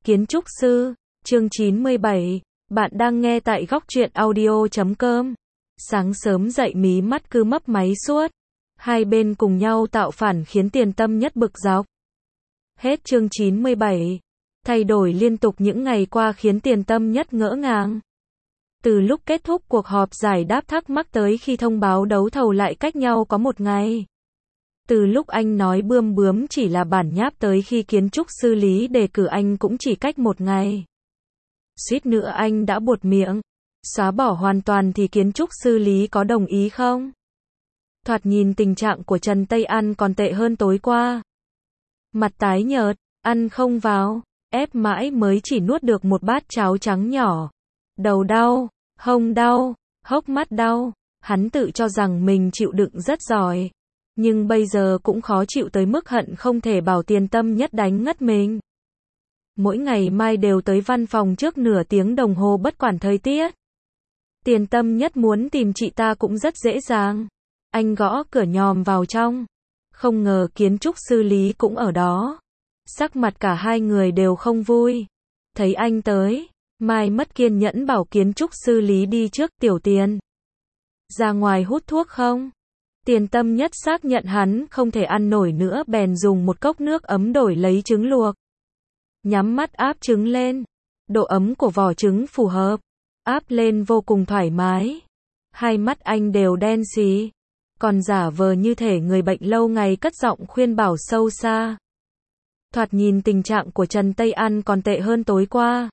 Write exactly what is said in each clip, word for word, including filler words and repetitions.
Kiến trúc sư, chương chín mươi bảy, bạn đang nghe tại góc truyện audio chấm com. Sáng sớm dậy mí mắt cứ mấp máy suốt. Hai bên cùng nhau tạo phản khiến Tiền Tâm Nhất bực dọc. Hết chương chín mươi bảy. Thay đổi liên tục những ngày qua khiến Tiền Tâm Nhất ngỡ ngàng. Từ lúc kết thúc cuộc họp giải đáp thắc mắc tới khi thông báo đấu thầu lại cách nhau có một ngày. Từ lúc anh nói bươm bướm chỉ là bản nháp tới khi kiến trúc sư Lý đề cử anh cũng chỉ cách một ngày. Suýt nữa anh đã buột miệng. Xóa bỏ hoàn toàn thì kiến trúc sư Lý có đồng ý không? Thoạt nhìn tình trạng của Trần Tây An còn tệ hơn tối qua. Mặt tái nhợt, ăn không vào, ép mãi mới chỉ nuốt được một bát cháo trắng nhỏ. Đầu đau, hông đau, hốc mắt đau. Hắn tự cho rằng mình chịu đựng rất giỏi. Nhưng bây giờ cũng khó chịu tới mức hận không thể bảo Tiền Tâm Nhất đánh ngất mình. Mỗi ngày mai đều tới văn phòng trước nửa tiếng đồng hồ bất quản thời tiết. Tiền Tâm Nhất muốn tìm chị ta cũng rất dễ dàng. Anh gõ cửa nhòm vào trong. Không ngờ kiến trúc sư Lý cũng ở đó. Sắc mặt cả hai người đều không vui. Thấy anh tới, Mai mất kiên nhẫn bảo kiến trúc sư Lý đi trước. Tiểu Tiền, ra ngoài hút thuốc không? Tiền Tâm Nhất xác nhận hắn không thể ăn nổi nữa bèn dùng một cốc nước ấm đổi lấy trứng luộc. Nhắm mắt áp trứng lên. Độ ấm của vỏ trứng phù hợp. Áp lên vô cùng thoải mái. Hai mắt anh đều đen xì. Còn giả vờ như thể người bệnh lâu ngày cất giọng khuyên bảo sâu xa. Thoạt nhìn tình trạng của Trần Tây An còn tệ hơn tối qua.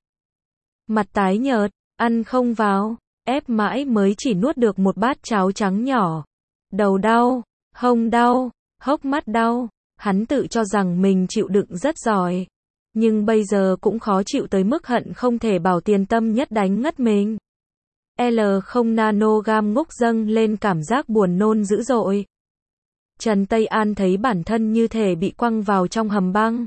Mặt tái nhợt, ăn không vào, ép mãi mới chỉ nuốt được một bát cháo trắng nhỏ. Đầu đau, hông đau, hốc mắt đau. Hắn tự cho rằng mình chịu đựng rất giỏi. Nhưng bây giờ cũng khó chịu tới mức hận không thể bảo Tiền Tâm Nhất đánh ngất mình. L không nanogam ngốc dâng lên cảm giác buồn nôn dữ dội. Trần Tây An thấy bản thân như thể bị quăng vào trong hầm băng.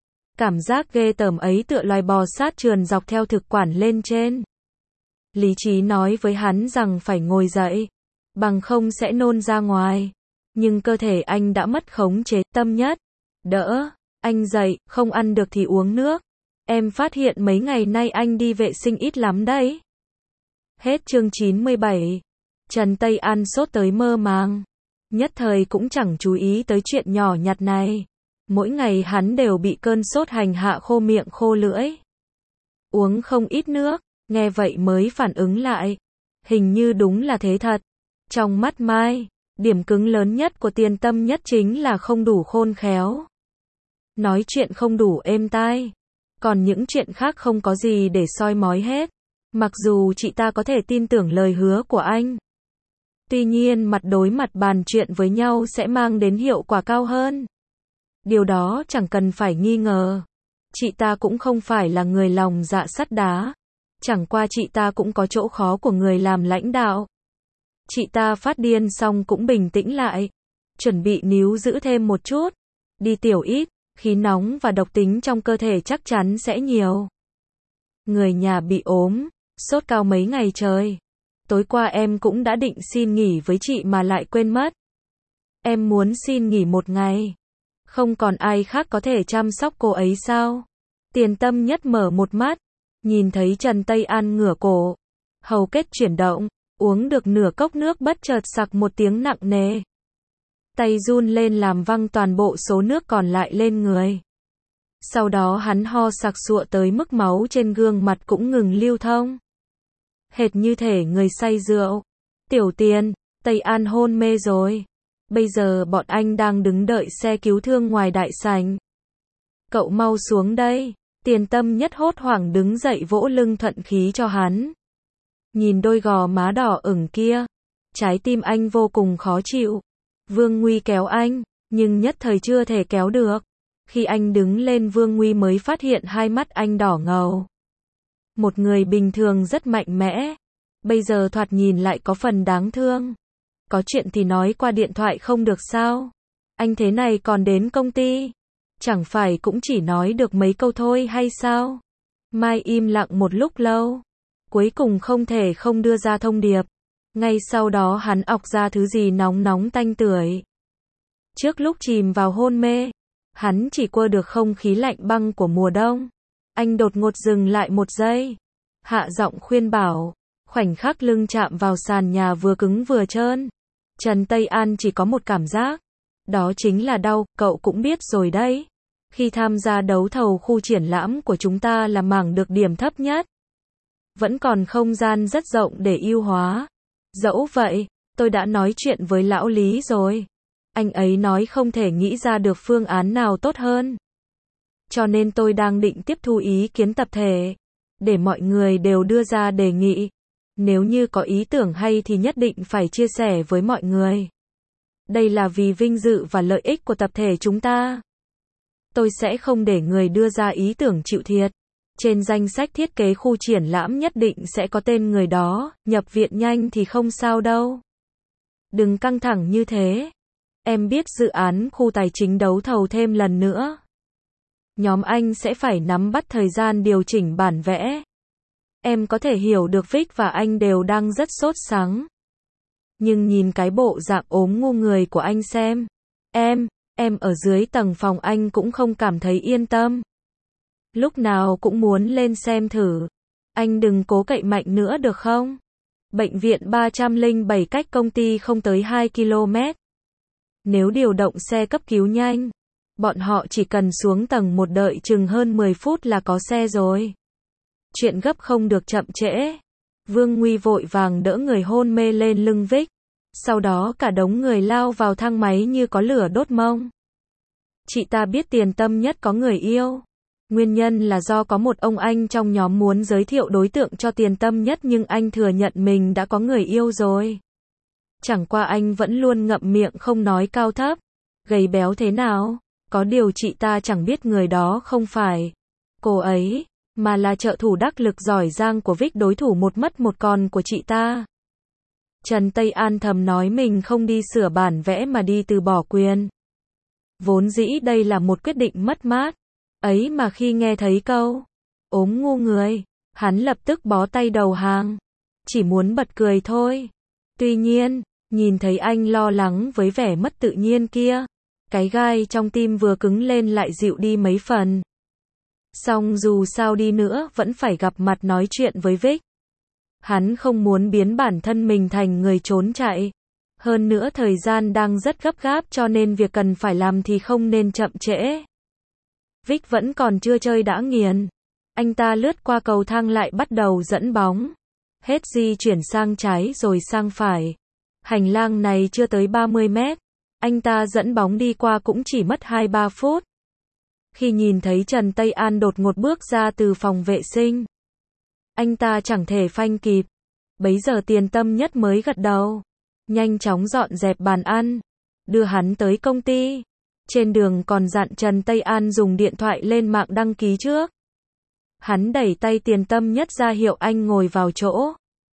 Cảm giác ghê tởm ấy tựa loài bò sát trườn dọc theo thực quản lên trên. Lý trí nói với hắn rằng phải ngồi dậy, bằng không sẽ nôn ra ngoài. Nhưng cơ thể anh đã mất khống chế. Tâm Nhất, đỡ, anh dậy, không ăn được thì uống nước. Em phát hiện mấy ngày nay anh đi vệ sinh ít lắm đấy. Hết chương chín mươi bảy. Trần Tây An sốt tới mơ màng. Nhất thời cũng chẳng chú ý tới chuyện nhỏ nhặt này. Mỗi ngày hắn đều bị cơn sốt hành hạ khô miệng khô lưỡi. Uống không ít nước, nghe vậy mới phản ứng lại. Hình như đúng là thế thật. Trong mắt Mai, điểm cứng lớn nhất của Tiền Tâm Nhất chính là không đủ khôn khéo. Nói chuyện không đủ êm tai. Còn những chuyện khác không có gì để soi mói hết. Mặc dù chị ta có thể tin tưởng lời hứa của anh. Tuy nhiên mặt đối mặt bàn chuyện với nhau sẽ mang đến hiệu quả cao hơn. Điều đó chẳng cần phải nghi ngờ. Chị ta cũng không phải là người lòng dạ sắt đá. Chẳng qua chị ta cũng có chỗ khó của người làm lãnh đạo. Chị ta phát điên xong cũng bình tĩnh lại. Chuẩn bị níu giữ thêm một chút. Đi tiểu ít, khí nóng và độc tính trong cơ thể chắc chắn sẽ nhiều. Người nhà bị ốm, sốt cao mấy ngày trời. Tối qua em cũng đã định xin nghỉ với chị mà lại quên mất. Em muốn xin nghỉ một ngày. Không còn ai khác có thể chăm sóc cô ấy sao? Tiền Tâm Nhất mở một mắt. Nhìn thấy Trần Tây An ngửa cổ. Hầu kết chuyển động. Uống được nửa cốc nước bất chợt sặc một tiếng nặng nề. Tay run lên làm văng toàn bộ số nước còn lại lên người. Sau đó hắn ho sặc sụa tới mức máu trên gương mặt cũng ngừng lưu thông. Hệt như thể người say rượu. Tiểu Tiền, Tây An hôn mê rồi. Bây giờ bọn anh đang đứng đợi xe cứu thương ngoài đại sảnh. Cậu mau xuống đây. Tiền Tâm Nhất hốt hoảng đứng dậy vỗ lưng thuận khí cho hắn. Nhìn đôi gò má đỏ ửng kia. Trái tim anh vô cùng khó chịu. Vương Nguy kéo anh, nhưng nhất thời chưa thể kéo được. Khi anh đứng lên Vương Nguy mới phát hiện hai mắt anh đỏ ngầu. Một người bình thường rất mạnh mẽ. Bây giờ thoạt nhìn lại có phần đáng thương. Có chuyện thì nói qua điện thoại không được sao? Anh thế này còn đến công ty. Chẳng phải cũng chỉ nói được mấy câu thôi hay sao? Mai im lặng một lúc lâu. Cuối cùng không thể không đưa ra thông điệp. Ngay sau đó hắn ọc ra thứ gì nóng nóng tanh tưởi. Trước lúc chìm vào hôn mê, hắn chỉ qua được không khí lạnh băng của mùa đông. Anh đột ngột dừng lại một giây. Hạ giọng khuyên bảo. Khoảnh khắc lưng chạm vào sàn nhà vừa cứng vừa trơn. Trần Tây An chỉ có một cảm giác. Đó chính là đau, cậu cũng biết rồi đấy. Khi tham gia đấu thầu khu triển lãm của chúng ta là mảng được điểm thấp nhất. Vẫn còn không gian rất rộng để ưu hóa. Dẫu vậy, tôi đã nói chuyện với lão Lý rồi. Anh ấy nói không thể nghĩ ra được phương án nào tốt hơn. Cho nên tôi đang định tiếp thu ý kiến tập thể. Để mọi người đều đưa ra đề nghị. Nếu như có ý tưởng hay thì nhất định phải chia sẻ với mọi người. Đây là vì vinh dự và lợi ích của tập thể chúng ta. Tôi sẽ không để người đưa ra ý tưởng chịu thiệt. Trên danh sách thiết kế khu triển lãm nhất định sẽ có tên người đó, nhập viện nhanh thì không sao đâu. Đừng căng thẳng như thế. Em biết dự án khu tài chính đấu thầu thêm lần nữa. Nhóm anh sẽ phải nắm bắt thời gian điều chỉnh bản vẽ. Em có thể hiểu được Vic và anh đều đang rất sốt sắng. Nhưng nhìn cái bộ dạng ốm ngu người của anh xem. Em, em ở dưới tầng phòng anh cũng không cảm thấy yên tâm. Lúc nào cũng muốn lên xem thử. Anh đừng cố cậy mạnh nữa được không? Bệnh viện ba trăm lẻ bảy cách công ty không tới hai ki lô mét. Nếu điều động xe cấp cứu nhanh, bọn họ chỉ cần xuống tầng một đợi chừng hơn mười phút là có xe rồi. Chuyện gấp không được chậm trễ. Vương Nguy vội vàng đỡ người hôn mê lên lưng Vic. Sau đó cả đống người lao vào thang máy như có lửa đốt mông. Chị ta biết Tiền Tâm Nhất có người yêu. Nguyên nhân là do có một ông anh trong nhóm muốn giới thiệu đối tượng cho Tiền Tâm Nhất nhưng anh thừa nhận mình đã có người yêu rồi. Chẳng qua anh vẫn luôn ngậm miệng không nói cao thấp. Gầy béo thế nào? Có điều chị ta chẳng biết người đó không phải cô ấy, mà là trợ thủ đắc lực giỏi giang của Vic, đối thủ một mất một còn của chị ta. Trần Tây An thầm nói mình không đi sửa bản vẽ mà đi từ bỏ quyền. Vốn dĩ đây là một quyết định mất mát. Ấy mà khi nghe thấy câu ốm ngu người, hắn lập tức bó tay đầu hàng. Chỉ muốn bật cười thôi. Tuy nhiên, nhìn thấy anh lo lắng với vẻ mất tự nhiên kia, cái gai trong tim vừa cứng lên lại dịu đi mấy phần. Song dù sao đi nữa vẫn phải gặp mặt nói chuyện với Vic. Hắn không muốn biến bản thân mình thành người trốn chạy. Hơn nữa thời gian đang rất gấp gáp cho nên việc cần phải làm thì không nên chậm trễ. Vic vẫn còn chưa chơi đã nghiền. Anh ta lướt qua cầu thang lại bắt đầu dẫn bóng. Hết di chuyển sang trái rồi sang phải. Hành lang này chưa tới ba mươi mét. Anh ta dẫn bóng đi qua cũng chỉ mất hai ba phút. Khi nhìn thấy Trần Tây An đột ngột bước ra từ phòng vệ sinh, anh ta chẳng thể phanh kịp. Bấy giờ Tiền Tâm Nhất mới gật đầu. Nhanh chóng dọn dẹp bàn ăn. Đưa hắn tới công ty. Trên đường còn dặn Trần Tây An dùng điện thoại lên mạng đăng ký trước. Hắn đẩy tay Tiền Tâm Nhất ra hiệu anh ngồi vào chỗ.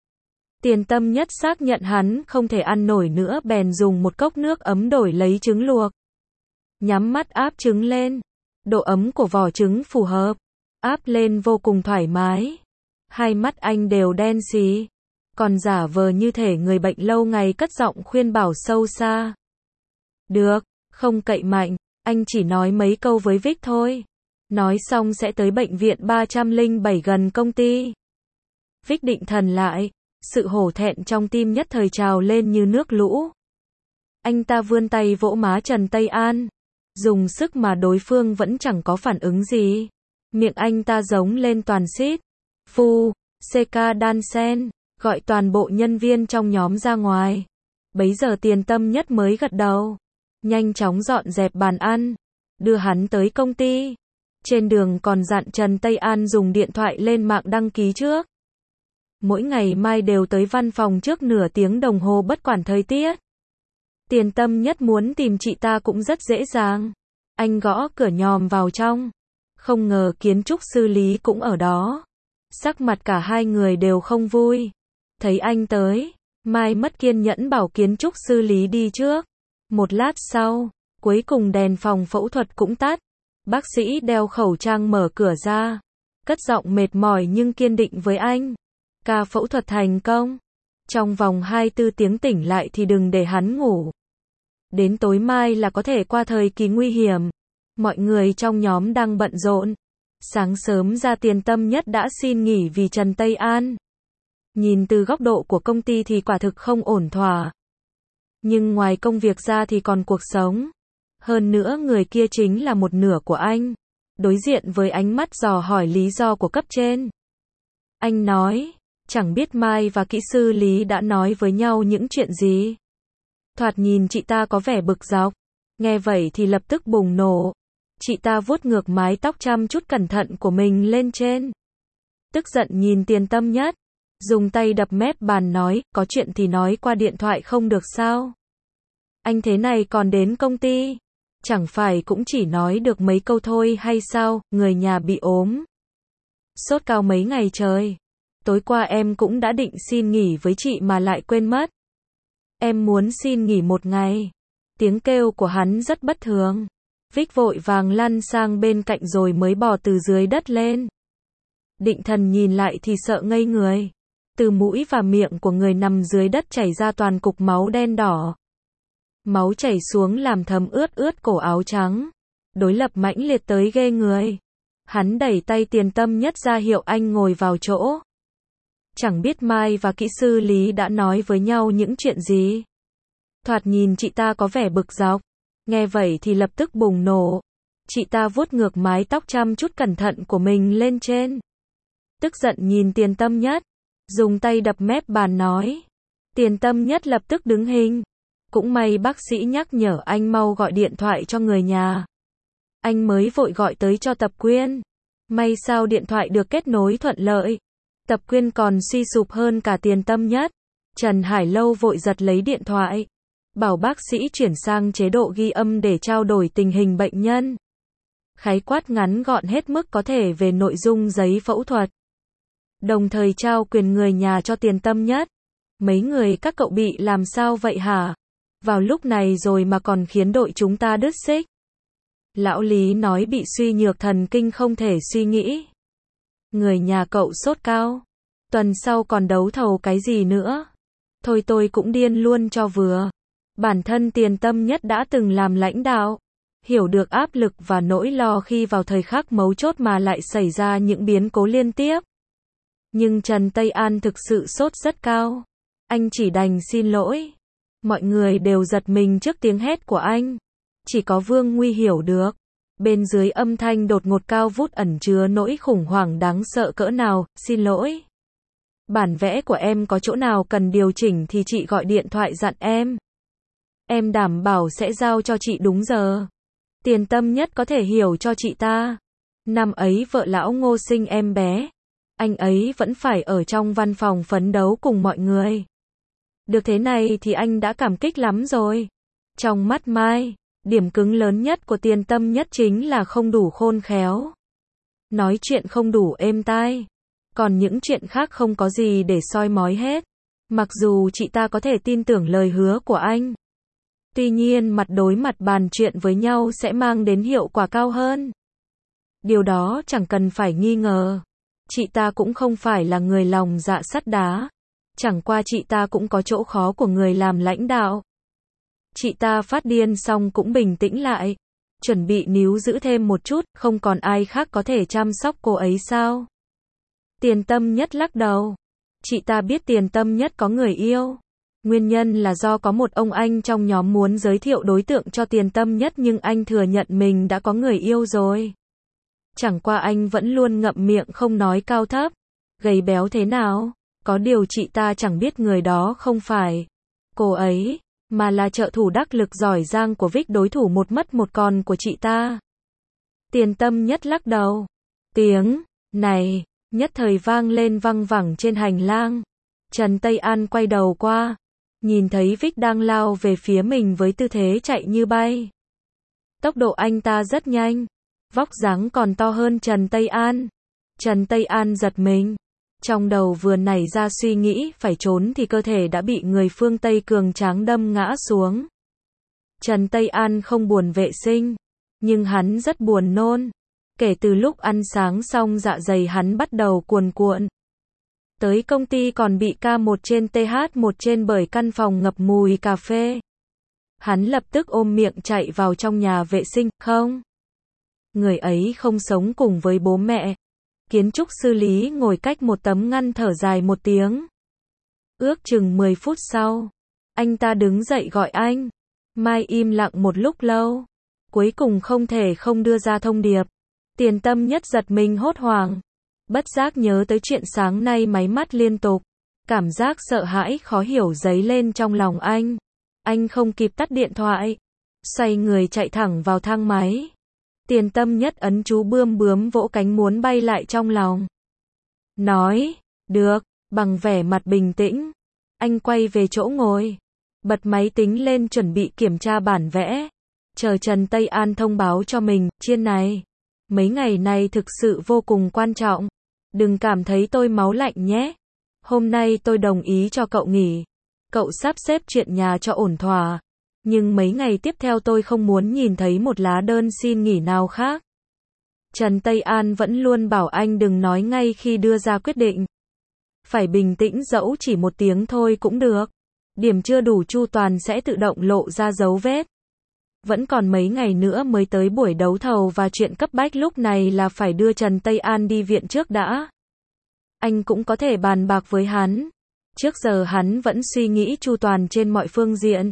Tiền Tâm Nhất xác nhận hắn không thể ăn nổi nữa bèn dùng một cốc nước ấm đổi lấy trứng luộc. Nhắm mắt áp trứng lên. Độ ấm của vỏ trứng phù hợp. Áp lên vô cùng thoải mái. Hai mắt anh đều đen xì. Còn giả vờ như thể người bệnh lâu ngày cất giọng khuyên bảo sâu xa. Được, không cậy mạnh, anh chỉ nói mấy câu với Vic thôi. Nói xong sẽ tới bệnh viện ba trăm lẻ bảy gần công ty. Vic định thần lại. Sự hổ thẹn trong tim nhất thời trào lên như nước lũ. Anh ta vươn tay vỗ má Trần Tây An. Dùng sức mà đối phương vẫn chẳng có phản ứng gì. Miệng anh ta giống lên toàn xít. Phu, xê ca đan sen, gọi toàn bộ nhân viên trong nhóm ra ngoài. Bấy giờ Tiền Tâm Nhất mới gật đầu. Nhanh chóng dọn dẹp bàn ăn. Đưa hắn tới công ty. Trên đường còn dặn Trần Tây An dùng điện thoại lên mạng đăng ký trước. Mỗi ngày mai đều tới văn phòng trước nửa tiếng đồng hồ bất quản thời tiết. Tiền Tâm Nhất muốn tìm chị ta cũng rất dễ dàng. Anh gõ cửa nhòm vào trong. Không ngờ kiến trúc sư Lý cũng ở đó. Sắc mặt cả hai người đều không vui. Thấy anh tới, Mai mất kiên nhẫn bảo kiến trúc sư Lý đi trước. Một lát sau, cuối cùng đèn phòng phẫu thuật cũng tắt. Bác sĩ đeo khẩu trang mở cửa ra. Cất giọng mệt mỏi nhưng kiên định với anh. Ca phẫu thuật thành công. Trong vòng hai mươi tư tiếng tỉnh lại thì đừng để hắn ngủ. Đến tối mai là có thể qua thời kỳ nguy hiểm. Mọi người trong nhóm đang bận rộn. Sáng sớm ra Tiền Tâm Nhất đã xin nghỉ vì Trần Tây An. Nhìn từ góc độ của công ty thì quả thực không ổn thỏa. Nhưng ngoài công việc ra thì còn cuộc sống. Hơn nữa người kia chính là một nửa của anh. Đối diện với ánh mắt dò hỏi lý do của cấp trên. Anh nói, chẳng biết Mai và kỹ sư Lý đã nói với nhau những chuyện gì. Thoạt nhìn chị ta có vẻ bực dọc. Nghe vậy thì lập tức bùng nổ. Chị ta vuốt ngược mái tóc chăm chút cẩn thận của mình lên trên. Tức giận nhìn Tiền Tâm Nhất. Dùng tay đập mép bàn nói, có chuyện thì nói qua điện thoại không được sao? Anh thế này còn đến công ty. Chẳng phải cũng chỉ nói được mấy câu thôi hay sao, người nhà bị ốm. Sốt cao mấy ngày trời. Tối qua em cũng đã định xin nghỉ với chị mà lại quên mất. Em muốn xin nghỉ một ngày. Tiếng kêu của hắn rất bất thường. Vic vội vàng lăn sang bên cạnh rồi mới bò từ dưới đất lên. Định Thần nhìn lại thì sợ ngây người. Từ mũi và miệng của người nằm dưới đất chảy ra toàn cục máu đen đỏ. Máu chảy xuống làm thấm ướt ướt cổ áo trắng. Đối lập mãnh liệt tới ghê người. Hắn đẩy tay Tiền Tâm Nhất ra hiệu anh ngồi vào chỗ. Chẳng biết Mai và kỹ sư Lý đã nói với nhau những chuyện gì. Thoạt nhìn chị ta có vẻ bực dọc. Nghe vậy thì lập tức bùng nổ. Chị ta vuốt ngược mái tóc chăm chút cẩn thận của mình lên trên. Tức giận nhìn Tiền Tâm Nhất. Dùng tay đập mép bàn nói. Tiền Tâm Nhất lập tức đứng hình. Cũng may bác sĩ nhắc nhở anh mau gọi điện thoại cho người nhà. Anh mới vội gọi tới cho Tập Quyên. May sao điện thoại được kết nối thuận lợi. Tập Quyên còn suy sụp hơn cả Tiền Tâm Nhất. Trần Hải Lâu vội giật lấy điện thoại. Bảo bác sĩ chuyển sang chế độ ghi âm để trao đổi tình hình bệnh nhân. Khái quát ngắn gọn hết mức có thể về nội dung giấy phẫu thuật. Đồng thời trao quyền người nhà cho Tiền Tâm Nhất. Mấy người các cậu bị làm sao vậy hả? Vào lúc này rồi mà còn khiến đội chúng ta đứt xích. Lão Lý nói bị suy nhược thần kinh không thể suy nghĩ. Người nhà cậu sốt cao. Tuần sau còn đấu thầu cái gì nữa? Thôi tôi cũng điên luôn cho vừa. Bản thân Tiền Tâm Nhất đã từng làm lãnh đạo. Hiểu được áp lực và nỗi lo khi vào thời khắc mấu chốt mà lại xảy ra những biến cố liên tiếp. Nhưng Trần Tây An thực sự sốt rất cao. Anh chỉ đành xin lỗi. Mọi người đều giật mình trước tiếng hét của anh. Chỉ có Vương Nguy hiểu được. Bên dưới âm thanh đột ngột cao vút ẩn chứa nỗi khủng hoảng đáng sợ cỡ nào. Xin lỗi. Bản vẽ của em có chỗ nào cần điều chỉnh thì chị gọi điện thoại dặn em. Em đảm bảo sẽ giao cho chị đúng giờ. Tiền Tâm Nhất có thể hiểu cho chị ta. Năm ấy vợ lão Ngô sinh em bé. Anh ấy vẫn phải ở trong văn phòng phấn đấu cùng mọi người. Được thế này thì anh đã cảm kích lắm rồi. Trong mắt Mai, điểm cứng lớn nhất của Tiền Tâm Nhất chính là không đủ khôn khéo. Nói chuyện không đủ êm tai. Còn những chuyện khác không có gì để soi mói hết. Mặc dù chị ta có thể tin tưởng lời hứa của anh. Tuy nhiên mặt đối mặt bàn chuyện với nhau sẽ mang đến hiệu quả cao hơn. Điều đó chẳng cần phải nghi ngờ. Chị ta cũng không phải là người lòng dạ sắt đá. Chẳng qua chị ta cũng có chỗ khó của người làm lãnh đạo. Chị ta phát điên xong cũng bình tĩnh lại. Chuẩn bị níu giữ thêm một chút, không còn ai khác có thể chăm sóc cô ấy sao? Tiền Tâm Nhất lắc đầu. Chị ta biết Tiền Tâm Nhất có người yêu. Nguyên nhân là do có một ông anh trong nhóm muốn giới thiệu đối tượng cho Tiền Tâm Nhất nhưng anh thừa nhận mình đã có người yêu rồi. Chẳng qua anh vẫn luôn ngậm miệng không nói cao thấp. Gầy béo thế nào? Có điều chị ta chẳng biết người đó không phải cô ấy, mà là trợ thủ đắc lực giỏi giang của Vic, đối thủ một mất một còn của chị ta. Tiền Tâm Nhất lắc đầu. Tiếng này nhất thời vang lên văng vẳng trên hành lang. Trần Tây An quay đầu qua, nhìn thấy Vic đang lao về phía mình với tư thế chạy như bay. Tốc độ anh ta rất nhanh, vóc dáng còn to hơn Trần Tây An. Trần Tây An giật mình. Trong đầu vừa nảy ra suy nghĩ phải trốn thì cơ thể đã bị người phương Tây cường tráng đâm ngã xuống. Trần Tây An không buồn vệ sinh, nhưng hắn rất buồn nôn. Kể từ lúc ăn sáng xong dạ dày hắn bắt đầu cuồn cuộn. Tới công ty còn bị ca một trên tê hát một trên bởi căn phòng ngập mùi cà phê. Hắn lập tức ôm miệng chạy vào trong nhà vệ sinh, không Người ấy không sống cùng với bố mẹ. Kiến trúc sư Lý ngồi cách một tấm ngăn thở dài một tiếng. Ước chừng mười phút sau, anh ta đứng dậy gọi anh. Mai im lặng một lúc lâu. Cuối cùng không thể không đưa ra thông điệp. Tiền Tâm Nhất giật mình hốt hoảng. Bất giác nhớ tới chuyện sáng nay máy mắt liên tục. Cảm giác sợ hãi khó hiểu dấy lên trong lòng anh. Anh không kịp tắt điện thoại. Xoay người chạy thẳng vào thang máy. Tiền Tâm Nhất ấn chú bươm bướm vỗ cánh muốn bay lại trong lòng. Nói, được, bằng vẻ mặt bình tĩnh. Anh quay về chỗ ngồi. Bật máy tính lên chuẩn bị kiểm tra bản vẽ. Chờ Trần Tây An thông báo cho mình, Chiên này. Mấy ngày này thực sự vô cùng quan trọng. Đừng cảm thấy tôi máu lạnh nhé. Hôm nay tôi đồng ý cho cậu nghỉ. Cậu sắp xếp chuyện nhà cho ổn thỏa. Nhưng mấy ngày tiếp theo tôi không muốn nhìn thấy một lá đơn xin nghỉ nào khác. Trần Tây An vẫn luôn bảo anh đừng nói ngay khi đưa ra quyết định. Phải bình tĩnh, dẫu chỉ một tiếng thôi cũng được. Điểm chưa đủ chu toàn sẽ tự động lộ ra dấu vết. Vẫn còn mấy ngày nữa mới tới buổi đấu thầu và chuyện cấp bách lúc này là phải đưa Trần Tây An đi viện trước đã. Anh cũng có thể bàn bạc với hắn. Trước giờ hắn vẫn suy nghĩ chu toàn trên mọi phương diện.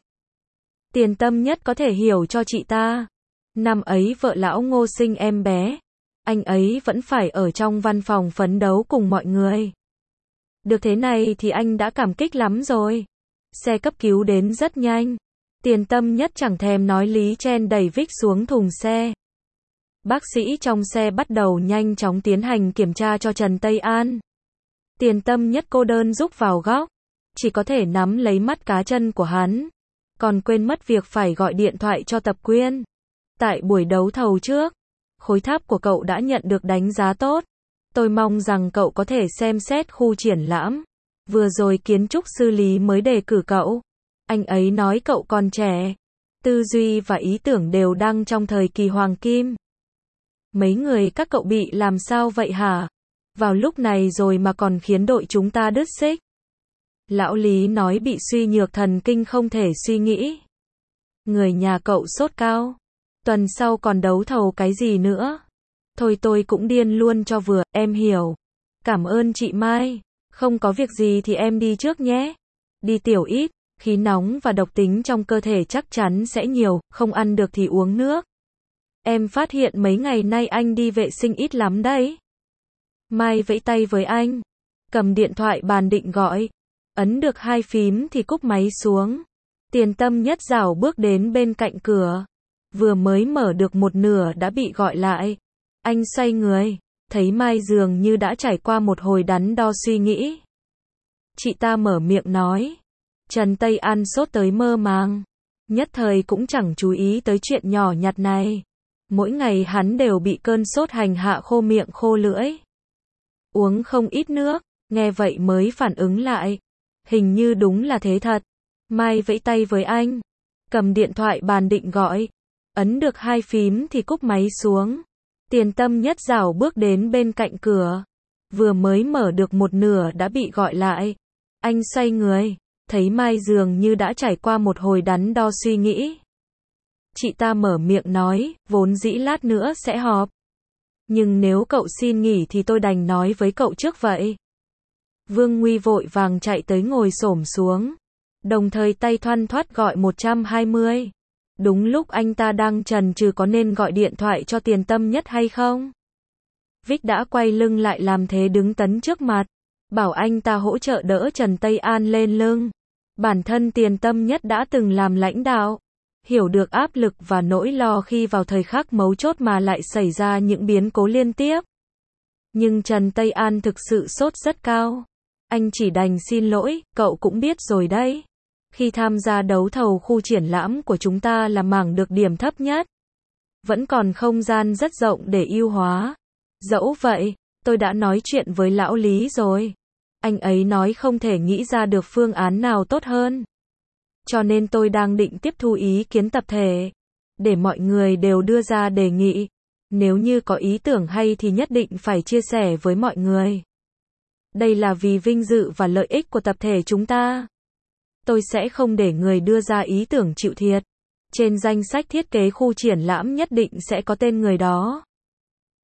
Tiền Tâm Nhất có thể hiểu cho chị ta. Năm ấy vợ lão Ngô sinh em bé. Anh ấy vẫn phải ở trong văn phòng phấn đấu cùng mọi người. Được thế này thì anh đã cảm kích lắm rồi. Xe cấp cứu đến rất nhanh. Tiền Tâm Nhất chẳng thèm nói lý chen đẩy Vic xuống thùng xe. Bác sĩ trong xe bắt đầu nhanh chóng tiến hành kiểm tra cho Trần Tây An. Tiền Tâm Nhất cô đơn rúc vào góc. Chỉ có thể nắm lấy mắt cá chân của hắn. Còn quên mất việc phải gọi điện thoại cho Tập Quyên. Tại buổi đấu thầu trước, khối tháp của cậu đã nhận được đánh giá tốt. Tôi mong rằng cậu có thể xem xét khu triển lãm. Vừa rồi kiến trúc sư Lý mới đề cử cậu. Anh ấy nói cậu còn trẻ. Tư duy và ý tưởng đều đang trong thời kỳ hoàng kim. Mấy người các cậu bị làm sao vậy hả? Vào lúc này rồi mà còn khiến đội chúng ta đứt xích. Lão Lý nói bị suy nhược thần kinh không thể suy nghĩ. Người nhà cậu sốt cao. Tuần sau còn đấu thầu cái gì nữa? Thôi tôi cũng điên luôn cho vừa, em hiểu. Cảm ơn chị Mai. Không có việc gì thì em đi trước nhé. Đi tiểu ít, khí nóng và độc tính trong cơ thể chắc chắn sẽ nhiều, không ăn được thì uống nước. Em phát hiện mấy ngày nay anh đi vệ sinh ít lắm đấy. Mai vẫy tay với anh. Cầm điện thoại bàn định gọi. Ấn được hai phím thì cúp máy xuống. Tiền Tâm Nhất rảo bước đến bên cạnh cửa. Vừa mới mở được một nửa đã bị gọi lại. Anh xoay người. Thấy Mai dường như đã trải qua một hồi đắn đo suy nghĩ. Chị ta mở miệng nói. Trần Tây An sốt tới mơ màng. Nhất thời cũng chẳng chú ý tới chuyện nhỏ nhặt này. Mỗi ngày hắn đều bị cơn sốt hành hạ khô miệng khô lưỡi. Uống không ít nước. Nghe vậy mới phản ứng lại. Hình như đúng là thế thật. Mai vẫy tay với anh. Cầm điện thoại bàn định gọi. Ấn được hai phím thì cúp máy xuống. Tiền Tâm Nhất rảo bước đến bên cạnh cửa. Vừa mới mở được một nửa đã bị gọi lại. Anh xoay người. Thấy Mai dường như đã trải qua một hồi đắn đo suy nghĩ. Chị ta mở miệng nói, vốn dĩ lát nữa sẽ họp. Nhưng nếu cậu xin nghỉ thì tôi đành nói với cậu trước vậy. Vương Nguy vội vàng chạy tới ngồi xổm xuống. Đồng thời tay thoăn thoắt gọi một trăm hai mươi. Đúng lúc anh ta đang chần chừ có nên gọi điện thoại cho Tiền Tâm Nhất hay không. Vic đã quay lưng lại làm thế đứng tấn trước mặt. Bảo anh ta hỗ trợ đỡ Trần Tây An lên lưng. Bản thân Tiền Tâm Nhất đã từng làm lãnh đạo. Hiểu được áp lực và nỗi lo khi vào thời khắc mấu chốt mà lại xảy ra những biến cố liên tiếp. Nhưng Trần Tây An thực sự sốt rất cao. Anh chỉ đành xin lỗi, cậu cũng biết rồi đấy. Khi tham gia đấu thầu khu triển lãm của chúng ta là mảng được điểm thấp nhất. Vẫn còn không gian rất rộng để ưu hóa. Dẫu vậy, tôi đã nói chuyện với lão Lý rồi. Anh ấy nói không thể nghĩ ra được phương án nào tốt hơn. Cho nên tôi đang định tiếp thu ý kiến tập thể. Để mọi người đều đưa ra đề nghị. Nếu như có ý tưởng hay thì nhất định phải chia sẻ với mọi người. Đây là vì vinh dự và lợi ích của tập thể chúng ta. Tôi sẽ không để người đưa ra ý tưởng chịu thiệt. Trên danh sách thiết kế khu triển lãm nhất định sẽ có tên người đó.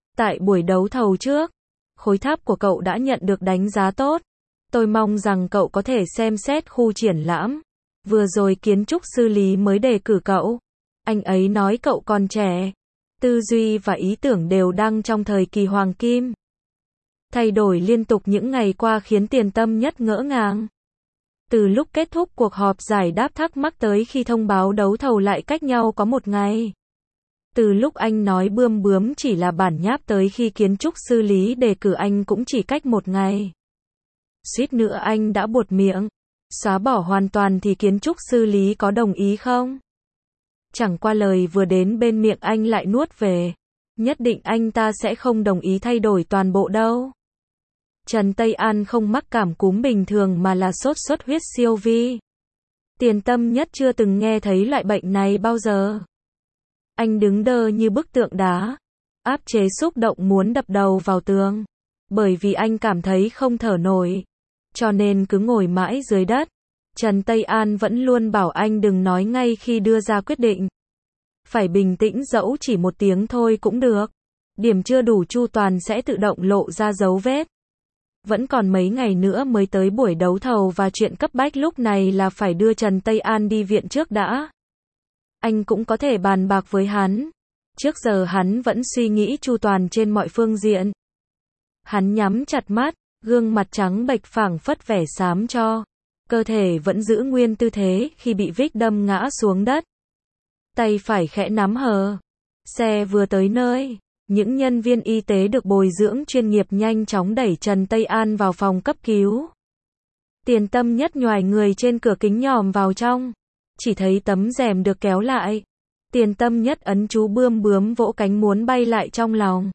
Tại buổi đấu thầu trước, khối tháp của cậu đã nhận được đánh giá tốt. Tôi mong rằng cậu có thể xem xét khu triển lãm. Vừa rồi kiến trúc sư Lý mới đề cử cậu. Anh ấy nói cậu còn trẻ. Tư duy và ý tưởng đều đang trong thời kỳ hoàng kim. Thay đổi liên tục những ngày qua khiến Tiền Tâm Nhất ngỡ ngàng. Từ lúc kết thúc cuộc họp giải đáp thắc mắc tới khi thông báo đấu thầu lại cách nhau có một ngày. Từ lúc anh nói bươm bướm chỉ là bản nháp tới khi kiến trúc sư Lý đề cử anh cũng chỉ cách một ngày. Suýt nữa anh đã buột miệng. Xóa bỏ hoàn toàn thì kiến trúc sư Lý có đồng ý không? Chẳng qua lời vừa đến bên miệng anh lại nuốt về. Nhất định anh ta sẽ không đồng ý thay đổi toàn bộ đâu. Trần Tây An không mắc cảm cúm bình thường mà là sốt xuất huyết siêu vi. Tiền Tâm Nhất chưa từng nghe thấy loại bệnh này bao giờ. Anh đứng đơ như bức tượng đá, áp chế xúc động muốn đập đầu vào tường. Bởi vì anh cảm thấy không thở nổi, cho nên cứ ngồi mãi dưới đất. Trần Tây An vẫn luôn bảo anh đừng nói ngay khi đưa ra quyết định. Phải bình tĩnh, dẫu chỉ một tiếng thôi cũng được. Điểm chưa đủ chu toàn sẽ tự động lộ ra dấu vết. Vẫn còn mấy ngày nữa mới tới buổi đấu thầu và chuyện cấp bách lúc này là phải đưa Trần Tây An đi viện trước đã. Anh cũng có thể bàn bạc với hắn. Trước giờ hắn vẫn suy nghĩ chu toàn trên mọi phương diện. Hắn nhắm chặt mắt, gương mặt trắng bệch phảng phất vẻ xám cho. Cơ thể vẫn giữ nguyên tư thế khi bị Vic đâm ngã xuống đất. Tay phải khẽ nắm hờ. Xe vừa tới nơi. Những nhân viên y tế được bồi dưỡng chuyên nghiệp nhanh chóng đẩy Trần Tây An vào phòng cấp cứu. Tiền Tâm Nhất nhoài người trên cửa kính nhòm vào trong. Chỉ thấy tấm rèm được kéo lại. Tiền Tâm Nhất ấn chú bươm bướm vỗ cánh muốn bay lại trong lòng.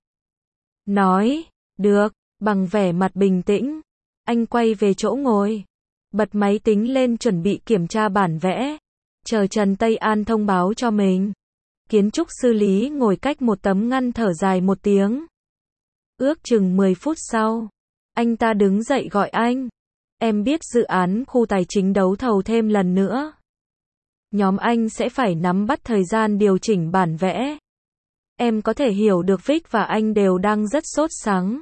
Nói, được, bằng vẻ mặt bình tĩnh. Anh quay về chỗ ngồi. Bật máy tính lên chuẩn bị kiểm tra bản vẽ. Chờ Trần Tây An thông báo cho mình. Kiến trúc sư Lý ngồi cách một tấm ngăn thở dài một tiếng. Ước chừng mười phút sau, anh ta đứng dậy gọi anh. Em biết dự án khu tài chính đấu thầu thêm lần nữa. Nhóm anh sẽ phải nắm bắt thời gian điều chỉnh bản vẽ. Em có thể hiểu được Vic và anh đều đang rất sốt sắng.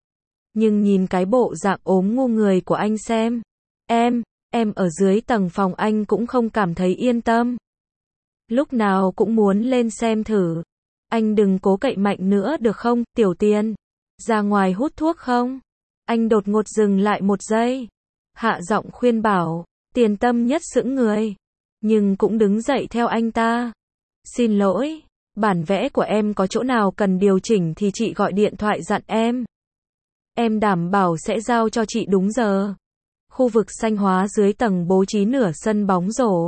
Nhưng nhìn cái bộ dạng ốm ngu người của anh xem. Em, em ở dưới tầng phòng anh cũng không cảm thấy yên tâm. Lúc nào cũng muốn lên xem thử. Anh đừng cố cậy mạnh nữa được không, Tiểu Tiền? Ra ngoài hút thuốc không? Anh đột ngột dừng lại một giây. Hạ giọng khuyên bảo. Tiền Tâm Nhất sững người. Nhưng cũng đứng dậy theo anh ta. Xin lỗi, bản vẽ của em có chỗ nào cần điều chỉnh thì chị gọi điện thoại dặn em. Em đảm bảo sẽ giao cho chị đúng giờ. Khu vực xanh hóa dưới tầng bố trí nửa sân bóng rổ.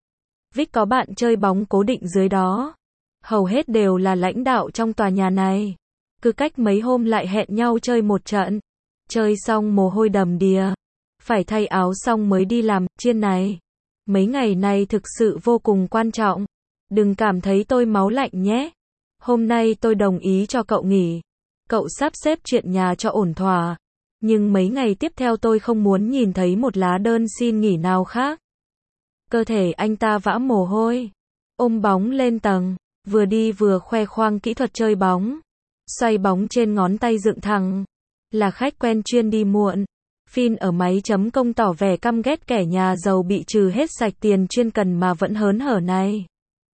Vic có bạn chơi bóng cố định dưới đó. Hầu hết đều là lãnh đạo trong tòa nhà này. Cứ cách mấy hôm lại hẹn nhau chơi một trận. Chơi xong mồ hôi đầm đìa. Phải thay áo xong mới đi làm, chiên này. Mấy ngày này thực sự vô cùng quan trọng. Đừng cảm thấy tôi máu lạnh nhé. Hôm nay tôi đồng ý cho cậu nghỉ. Cậu sắp xếp chuyện nhà cho ổn thỏa. Nhưng mấy ngày tiếp theo tôi không muốn nhìn thấy một lá đơn xin nghỉ nào khác. Cơ thể anh ta vã mồ hôi. Ôm bóng lên tầng. Vừa đi vừa khoe khoang kỹ thuật chơi bóng. Xoay bóng trên ngón tay dựng thẳng. Là khách quen chuyên đi muộn. Phin ở máy chấm công tỏ vẻ căm ghét kẻ nhà giàu bị trừ hết sạch tiền chuyên cần mà vẫn hớn hở này.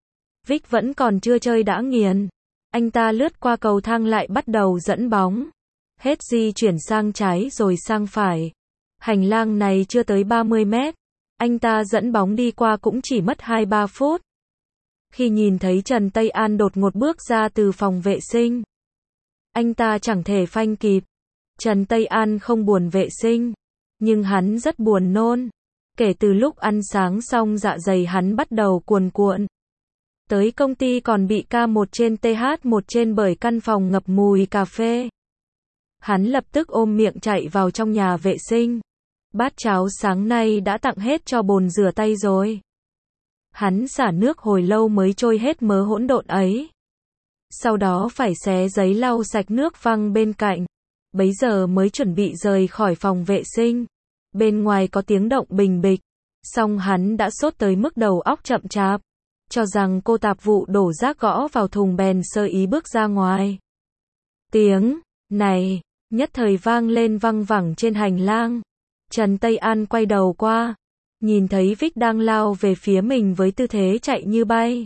Vic vẫn còn chưa chơi đã nghiền. Anh ta lướt qua cầu thang lại bắt đầu dẫn bóng. Hết di chuyển sang trái rồi sang phải. Hành lang này chưa tới ba mươi mét. Anh ta dẫn bóng đi qua cũng chỉ mất hai ba phút. Khi nhìn thấy Trần Tây An đột ngột bước ra từ phòng vệ sinh. Anh ta chẳng thể phanh kịp. Trần Tây An không buồn vệ sinh. Nhưng hắn rất buồn nôn. Kể từ lúc ăn sáng xong dạ dày hắn bắt đầu cuồn cuộn. Tới công ty còn bị ca một trên T H một trên bởi căn phòng ngập mùi cà phê. Hắn lập tức ôm miệng chạy vào trong nhà vệ sinh. Bát cháo sáng nay đã tặng hết cho bồn rửa tay rồi. Hắn xả nước hồi lâu mới trôi hết mớ hỗn độn ấy. Sau đó phải xé giấy lau sạch nước văng bên cạnh. Bấy giờ mới chuẩn bị rời khỏi phòng vệ sinh. Bên ngoài có tiếng động bình bịch. Xong hắn đã sốt tới mức đầu óc chậm chạp. Cho rằng cô tạp vụ đổ rác gõ vào thùng bèn sơ ý bước ra ngoài. Tiếng này nhất thời vang lên văng vẳng trên hành lang. Trần Tây An quay đầu qua, nhìn thấy Vic đang lao về phía mình với tư thế chạy như bay.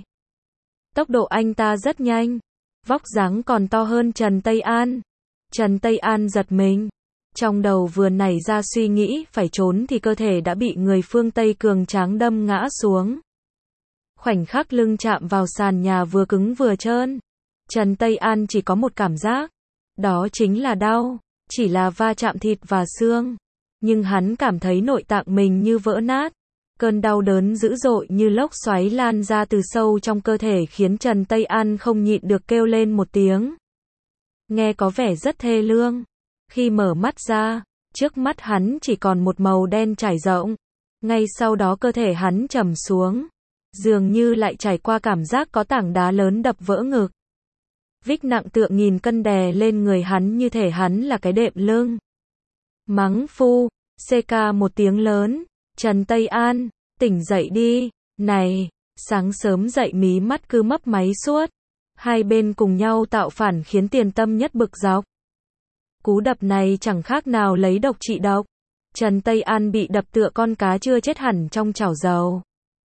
Tốc độ anh ta rất nhanh, vóc dáng còn to hơn Trần Tây An. Trần Tây An giật mình, trong đầu vừa nảy ra suy nghĩ phải trốn thì cơ thể đã bị người phương Tây cường tráng đâm ngã xuống. Khoảnh khắc lưng chạm vào sàn nhà vừa cứng vừa trơn, Trần Tây An chỉ có một cảm giác, đó chính là đau, chỉ là va chạm thịt và xương. Nhưng hắn cảm thấy nội tạng mình như vỡ nát. Cơn đau đớn dữ dội như lốc xoáy lan ra từ sâu trong cơ thể khiến Trần Tây An không nhịn được kêu lên một tiếng. Nghe có vẻ rất thê lương. Khi mở mắt ra, trước mắt hắn chỉ còn một màu đen trải rộng. Ngay sau đó cơ thể hắn trầm xuống, dường như lại trải qua cảm giác có tảng đá lớn đập vỡ ngực. Vic nặng tựa nghìn cân đè lên người hắn như thể hắn là cái đệm lưng. Mắng phu, xê ca một tiếng lớn. Trần Tây An, tỉnh dậy đi. Này, sáng sớm dậy mí mắt cứ mấp máy suốt. Hai bên cùng nhau tạo phản khiến Tiền Tâm Nhất bực dọc. Cú đập này chẳng khác nào lấy độc trị độc. Trần Tây An bị đập tựa con cá chưa chết hẳn trong chảo dầu.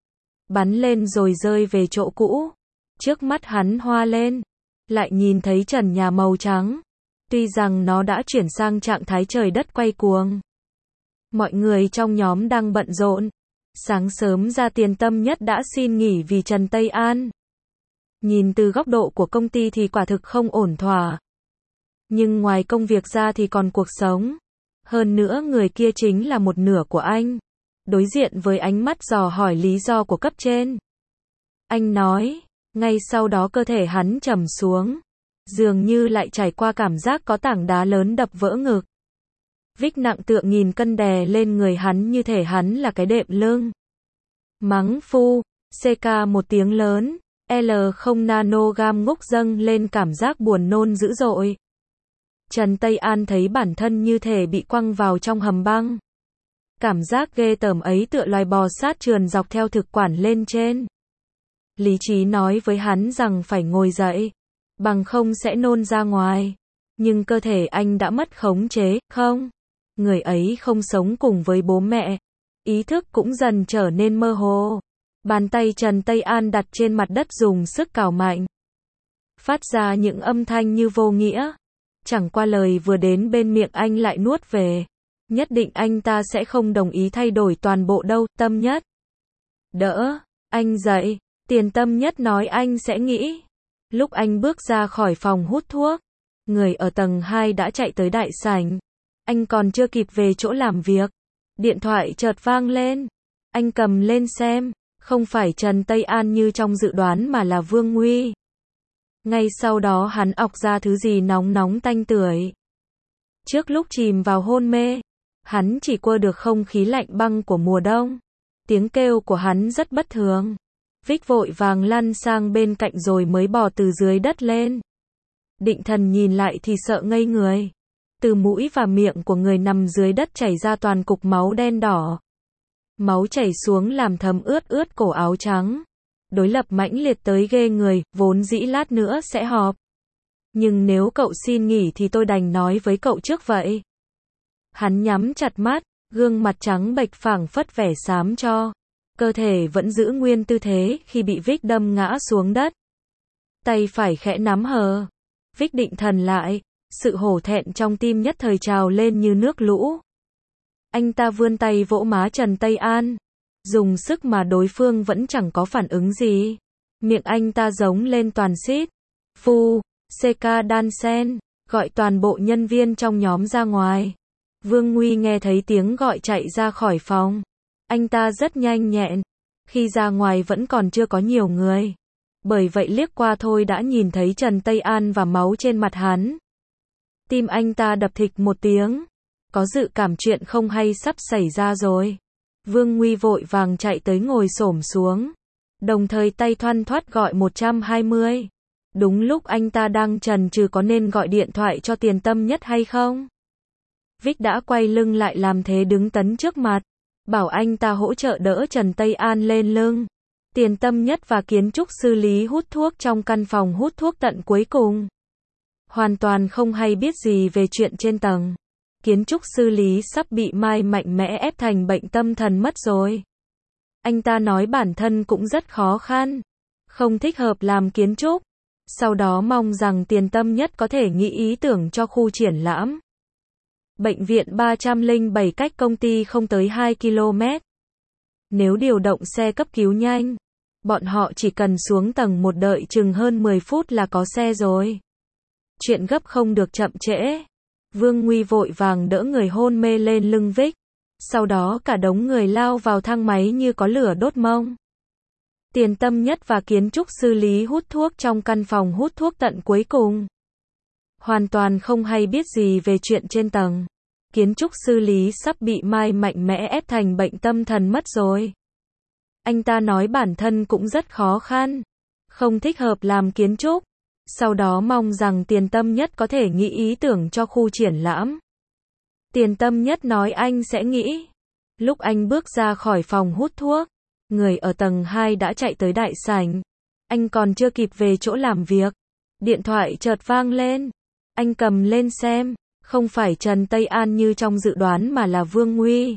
Bắn lên rồi rơi về chỗ cũ. Trước mắt hắn hoa lên, lại nhìn thấy trần nhà màu trắng. Tuy rằng nó đã chuyển sang trạng thái trời đất quay cuồng. Mọi người trong nhóm đang bận rộn. Sáng sớm ra Tiền Tâm Nhất đã xin nghỉ vì Trần Tây An. Nhìn từ góc độ của công ty thì quả thực không ổn thỏa. Nhưng ngoài công việc ra thì còn cuộc sống. Hơn nữa người kia chính là một nửa của anh. Đối diện với ánh mắt dò hỏi lý do của cấp trên. Anh nói, ngay sau đó cơ thể hắn trầm xuống. Dường như lại trải qua cảm giác có tảng đá lớn đập vỡ ngực. Vic nặng tựa nghìn cân đè lên người hắn như thể hắn là cái đệm lưng. Mắng phu, xê ca một tiếng lớn, L không nanogam ngốc dâng lên cảm giác buồn nôn dữ dội. Trần Tây An thấy bản thân như thể bị quăng vào trong hầm băng. Cảm giác ghê tởm ấy tựa loài bò sát trườn dọc theo thực quản lên trên. Lý trí nói với hắn rằng phải ngồi dậy, bằng không sẽ nôn ra ngoài. Nhưng cơ thể anh đã mất khống chế, không? Người ấy không sống cùng với bố mẹ. Ý thức cũng dần trở nên mơ hồ. Bàn tay Trần Tây An đặt trên mặt đất dùng sức cào mạnh. Phát ra những âm thanh như vô nghĩa. Chẳng qua lời vừa đến bên miệng anh lại nuốt về. Nhất định anh ta sẽ không đồng ý thay đổi toàn bộ đâu, Tâm Nhất. Đỡ, anh dậy, Tiền Tâm Nhất nói anh sẽ nghĩ. Lúc anh bước ra khỏi phòng hút thuốc, người ở tầng hai đã chạy tới đại sảnh. Anh còn chưa kịp về chỗ làm việc. Điện thoại chợt vang lên. Anh cầm lên xem, không phải Trần Tây An như trong dự đoán mà là Vương Nguy. Ngay sau đó hắn ọc ra thứ gì nóng nóng tanh tưởi. Trước lúc chìm vào hôn mê, hắn chỉ qua được không khí lạnh băng của mùa đông. Tiếng kêu của hắn rất bất thường. Vic vội vàng lăn sang bên cạnh rồi mới bò từ dưới đất lên. Định Thần nhìn lại thì sợ ngây người. Từ mũi và miệng của người nằm dưới đất chảy ra toàn cục máu đen đỏ. Máu chảy xuống làm thấm ướt ướt cổ áo trắng. Đối lập mãnh liệt tới ghê người, vốn dĩ lát nữa sẽ họp. Nhưng nếu cậu xin nghỉ thì tôi đành nói với cậu trước vậy. Hắn nhắm chặt mắt, gương mặt trắng bệch phảng phất vẻ xám cho. Cơ thể vẫn giữ nguyên tư thế khi bị Vic đâm ngã xuống đất. Tay phải khẽ nắm hờ. Vic định thần lại, sự hổ thẹn trong tim nhất thời trào lên như nước lũ. Anh ta vươn tay vỗ má Trần Tây An. Dùng sức mà đối phương vẫn chẳng có phản ứng gì. Miệng anh ta giống lên toàn xít. Phu, xê ca đan sen, gọi toàn bộ nhân viên trong nhóm ra ngoài. Vương Nguy nghe thấy tiếng gọi chạy ra khỏi phòng. Anh ta rất nhanh nhẹn. Khi ra ngoài vẫn còn chưa có nhiều người. Bởi vậy liếc qua thôi đã nhìn thấy Trần Tây An và máu trên mặt hắn. Tim anh ta đập thịch một tiếng. Có dự cảm chuyện không hay sắp xảy ra rồi. Vương Nguy vội vàng chạy tới ngồi xổm xuống. Đồng thời tay thoăn thoắt gọi một hai không. Đúng lúc anh ta đang chần chừ có nên gọi điện thoại cho Tiền Tâm Nhất hay không. Vic đã quay lưng lại làm thế đứng tấn trước mặt. Bảo anh ta hỗ trợ đỡ Trần Tây An lên lưng. Tiền Tâm Nhất và kiến trúc sư Lý hút thuốc trong căn phòng hút thuốc tận cuối cùng. hoàn toàn không hay biết gì về chuyện trên tầng. Kiến trúc sư Lý sắp bị Mai mạnh mẽ ép thành bệnh tâm thần mất rồi. Anh ta nói bản thân cũng rất khó khăn, không thích hợp làm kiến trúc. Sau đó mong rằng Tiền Tâm Nhất có thể nghĩ ý tưởng cho khu triển lãm. Bệnh viện ba trăm lẻ bảy cách công ty không tới hai ki lô mét. Nếu điều động xe cấp cứu nhanh, bọn họ chỉ cần xuống tầng một đợi chừng hơn mười phút là có xe rồi. Chuyện gấp không được chậm trễ. Vương Nguy vội vàng đỡ người hôn mê lên lưng Vic. Sau đó cả đống người lao vào thang máy như có lửa đốt mông. Tiền Tâm Nhất và kiến trúc sư Lý hút thuốc trong căn phòng hút thuốc tận cuối cùng. Hoàn toàn không hay biết gì về chuyện trên tầng. Kiến trúc sư Lý sắp bị Mai mạnh mẽ ép thành bệnh tâm thần mất rồi. Anh ta nói bản thân cũng rất khó khăn, không thích hợp làm kiến trúc. Sau đó mong rằng Tiền Tâm Nhất có thể nghĩ ý tưởng cho khu triển lãm. Tiền Tâm Nhất nói anh sẽ nghĩ. Lúc anh bước ra khỏi phòng hút thuốc, người ở tầng hai đã chạy tới đại sảnh. Anh còn chưa kịp về chỗ làm việc, điện thoại chợt vang lên. Anh cầm lên xem, không phải Trần Tây An như trong dự đoán mà là Vương Nguy.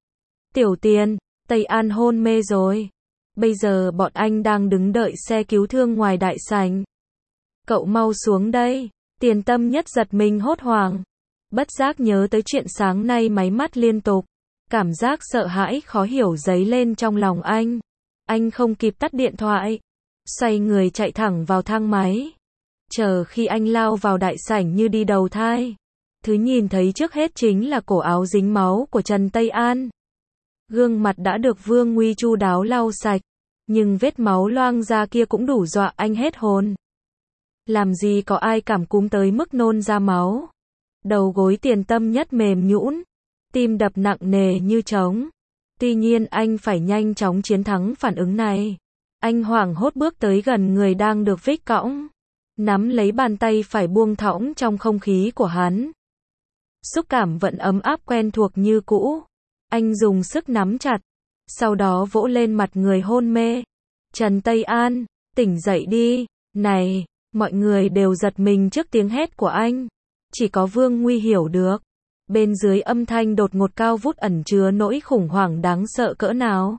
Tiểu Tiền, Tây An hôn mê rồi. Bây giờ bọn anh đang đứng đợi xe cứu thương ngoài đại sảnh. Cậu mau xuống đây. Tiền Tâm Nhất giật mình hốt hoảng. Bất giác nhớ tới chuyện sáng nay máy mắt liên tục. Cảm giác sợ hãi khó hiểu dấy lên trong lòng anh. Anh không kịp tắt điện thoại. Xoay người chạy thẳng vào thang máy. Chờ khi anh lao vào đại sảnh như đi đầu thai. Thứ nhìn thấy trước hết chính là cổ áo dính máu của Trần Tây An. Gương mặt đã được Vương Nguy chu đáo lau sạch. Nhưng vết máu loang ra kia cũng đủ dọa anh hết hồn. Làm gì có ai cảm cúm tới mức nôn ra máu. Đầu gối Tiền Tâm Nhất mềm nhũn, tim đập nặng nề như trống. Tuy nhiên anh phải nhanh chóng chiến thắng phản ứng này. Anh hoảng hốt bước tới gần người đang được Vic cõng. Nắm lấy bàn tay phải buông thõng trong không khí của hắn. Xúc cảm vẫn ấm áp quen thuộc như cũ. Anh dùng sức nắm chặt. Sau đó vỗ lên mặt người hôn mê. Trần Tây An, tỉnh dậy đi. Này, mọi người đều giật mình trước tiếng hét của anh. Chỉ có Vương Nguy hiểu được. Bên dưới âm thanh đột ngột cao vút ẩn chứa nỗi khủng hoảng đáng sợ cỡ nào.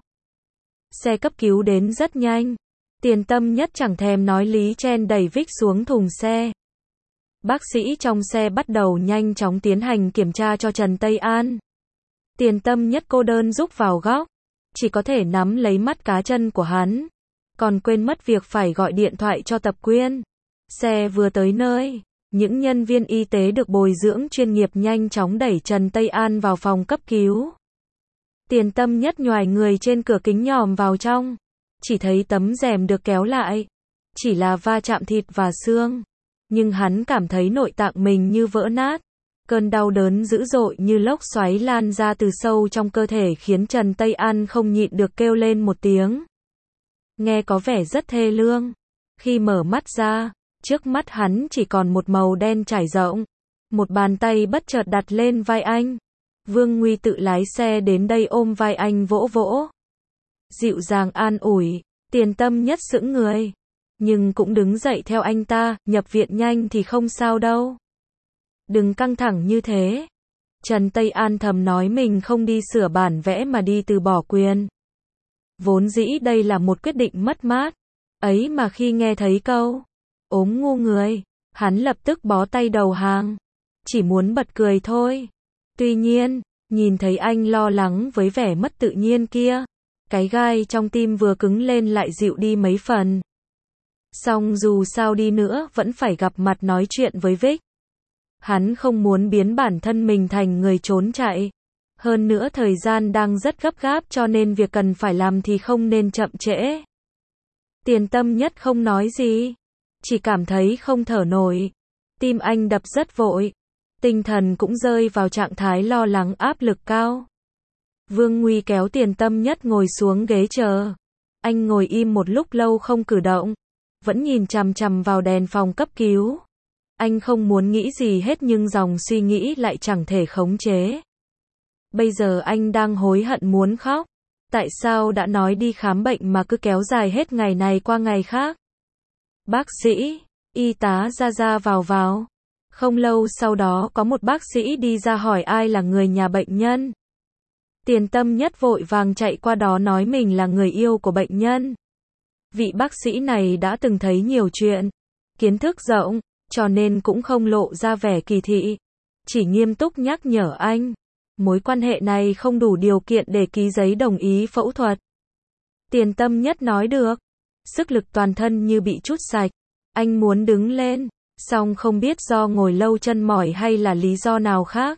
Xe cấp cứu đến rất nhanh. Tiền Tâm Nhất chẳng thèm nói lý chen đẩy Vic xuống thùng xe. Bác sĩ trong xe bắt đầu nhanh chóng tiến hành kiểm tra cho Trần Tây An. Tiền Tâm Nhất cô đơn rúc vào góc. Chỉ có thể nắm lấy mắt cá chân của hắn. Còn quên mất việc phải gọi điện thoại cho Tập Quyên. Xe vừa tới nơi. Những nhân viên y tế được bồi dưỡng chuyên nghiệp nhanh chóng đẩy Trần Tây An vào phòng cấp cứu. Tiền Tâm Nhất nhoài người trên cửa kính nhòm vào trong. Chỉ thấy tấm rèm được kéo lại. Chỉ là va chạm thịt và xương. Nhưng hắn cảm thấy nội tạng mình như vỡ nát. Cơn đau đớn dữ dội như lốc xoáy lan ra từ sâu trong cơ thể khiến Trần Tây An không nhịn được kêu lên một tiếng. Nghe có vẻ rất thê lương. Khi mở mắt ra, trước mắt hắn chỉ còn một màu đen trải rộng. Một bàn tay bất chợt đặt lên vai anh. Vương Nguy tự lái xe đến đây ôm vai anh vỗ vỗ. Dịu dàng an ủi. Tiền Tâm Nhất sững người. Nhưng cũng đứng dậy theo anh ta, nhập viện nhanh thì không sao đâu. Đừng căng thẳng như thế. Trần Tây An thầm nói mình không đi sửa bản vẽ mà đi từ bỏ quyền. Vốn dĩ đây là một quyết định mất mát. Ấy mà khi nghe thấy câu ốm ngu người, hắn lập tức bó tay đầu hàng. Chỉ muốn bật cười thôi. Tuy nhiên, nhìn thấy anh lo lắng với vẻ mất tự nhiên kia, cái gai trong tim vừa cứng lên lại dịu đi mấy phần. Song dù sao đi nữa vẫn phải gặp mặt nói chuyện với Vic. Hắn không muốn biến bản thân mình thành người trốn chạy. Hơn nữa thời gian đang rất gấp gáp cho nên việc cần phải làm thì không nên chậm trễ. Tiền Tâm Nhất không nói gì. Chỉ cảm thấy không thở nổi. Tim anh đập rất vội. Tinh thần cũng rơi vào trạng thái lo lắng áp lực cao. Vương Nguy kéo Tiền Tâm Nhất ngồi xuống ghế chờ. Anh ngồi im một lúc lâu không cử động. Vẫn nhìn chằm chằm vào đèn phòng cấp cứu. Anh không muốn nghĩ gì hết nhưng dòng suy nghĩ lại chẳng thể khống chế. Bây giờ anh đang hối hận muốn khóc. Tại sao đã nói đi khám bệnh mà cứ kéo dài hết ngày này qua ngày khác? Bác sĩ, y tá ra ra vào vào. Không lâu sau đó có một bác sĩ đi ra hỏi ai là người nhà bệnh nhân. Tiền Tâm Nhất vội vàng chạy qua đó nói mình là người yêu của bệnh nhân. Vị bác sĩ này đã từng thấy nhiều chuyện, kiến thức rộng, cho nên cũng không lộ ra vẻ kỳ thị. Chỉ nghiêm túc nhắc nhở anh, mối quan hệ này không đủ điều kiện để ký giấy đồng ý phẫu thuật. Tiền Tâm Nhất nói được, sức lực toàn thân như bị trút sạch. Anh muốn đứng lên, song không biết do ngồi lâu chân mỏi hay là lý do nào khác.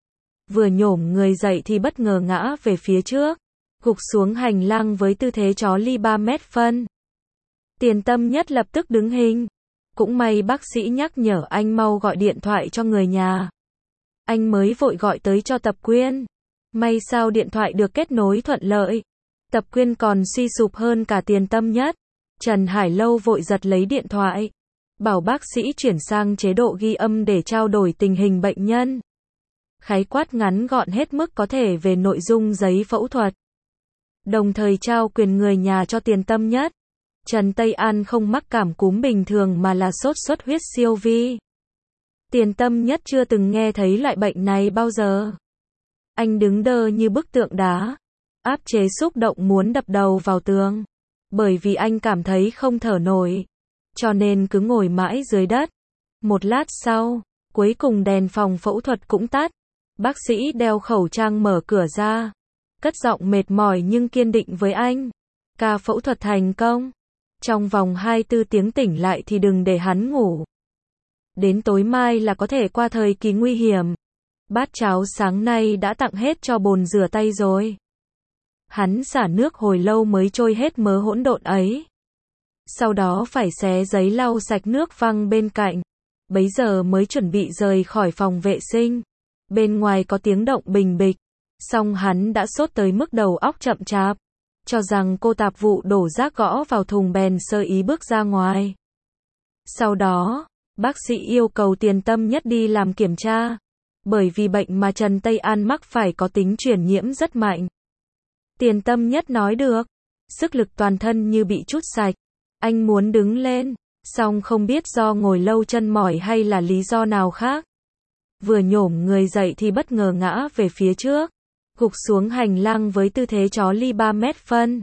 Vừa nhổm người dậy thì bất ngờ ngã về phía trước, gục xuống hành lang với tư thế chó ly ba mét phân. Tiền Tâm Nhất lập tức đứng hình. Cũng may bác sĩ nhắc nhở anh mau gọi điện thoại cho người nhà. Anh mới vội gọi tới cho Tập Quyên. May sao điện thoại được kết nối thuận lợi. Tập Quyên còn suy sụp hơn cả Tiền Tâm Nhất. Trần Hải Lâu vội giật lấy điện thoại, bảo bác sĩ chuyển sang chế độ ghi âm để trao đổi tình hình bệnh nhân. Khái quát ngắn gọn hết mức có thể về nội dung giấy phẫu thuật. Đồng thời trao quyền người nhà cho Tiền Tâm Nhất. Trần Tây An không mắc cảm cúm bình thường mà là sốt xuất huyết siêu vi. Tiền Tâm Nhất chưa từng nghe thấy loại bệnh này bao giờ. Anh đứng đơ như bức tượng đá, áp chế xúc động muốn đập đầu vào tường. Bởi vì anh cảm thấy không thở nổi, cho nên cứ ngồi mãi dưới đất. Một lát sau, cuối cùng đèn phòng phẫu thuật cũng tắt. Bác sĩ đeo khẩu trang mở cửa ra, cất giọng mệt mỏi nhưng kiên định với anh. Ca phẫu thuật thành công. Trong vòng hai mươi tư tiếng tỉnh lại thì đừng để hắn ngủ. Đến tối mai là có thể qua thời kỳ nguy hiểm. Bát cháo sáng nay đã tặng hết cho bồn rửa tay rồi. Hắn xả nước hồi lâu mới trôi hết mớ hỗn độn ấy. Sau đó phải xé giấy lau sạch nước văng bên cạnh. Bấy giờ mới chuẩn bị rời khỏi phòng vệ sinh. Bên ngoài có tiếng động bình bịch. Xong hắn đã sốt tới mức đầu óc chậm chạp. Cho rằng cô tạp vụ đổ rác gõ vào thùng bèn sơ ý bước ra ngoài. Sau đó, bác sĩ yêu cầu Tiền Tâm Nhất đi làm kiểm tra. Bởi vì bệnh mà Trần Tây An mắc phải có tính truyền nhiễm rất mạnh. Tiền Tâm Nhất nói được, sức lực toàn thân như bị trút sạch. Anh muốn đứng lên, song không biết do ngồi lâu chân mỏi hay là lý do nào khác. Vừa nhổm người dậy thì bất ngờ ngã về phía trước, gục xuống hành lang với tư thế chó ly ba mét phân.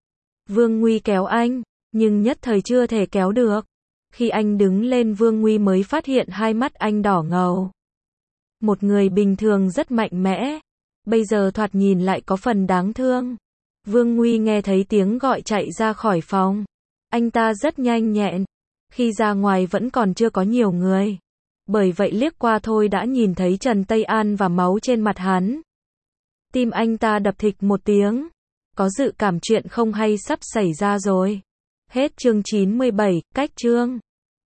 Vương Nguy kéo anh, nhưng nhất thời chưa thể kéo được. Khi anh đứng lên Vương Nguy mới phát hiện hai mắt anh đỏ ngầu. Một người bình thường rất mạnh mẽ, bây giờ thoạt nhìn lại có phần đáng thương. Vương Nguy nghe thấy tiếng gọi chạy ra khỏi phòng. Anh ta rất nhanh nhẹn. Khi ra ngoài vẫn còn chưa có nhiều người. Bởi vậy liếc qua thôi đã nhìn thấy Trần Tây An và máu trên mặt hắn. Tim anh ta đập thịch một tiếng. Có dự cảm chuyện không hay sắp xảy ra rồi. Hết chương chín mươi bảy, cách chương.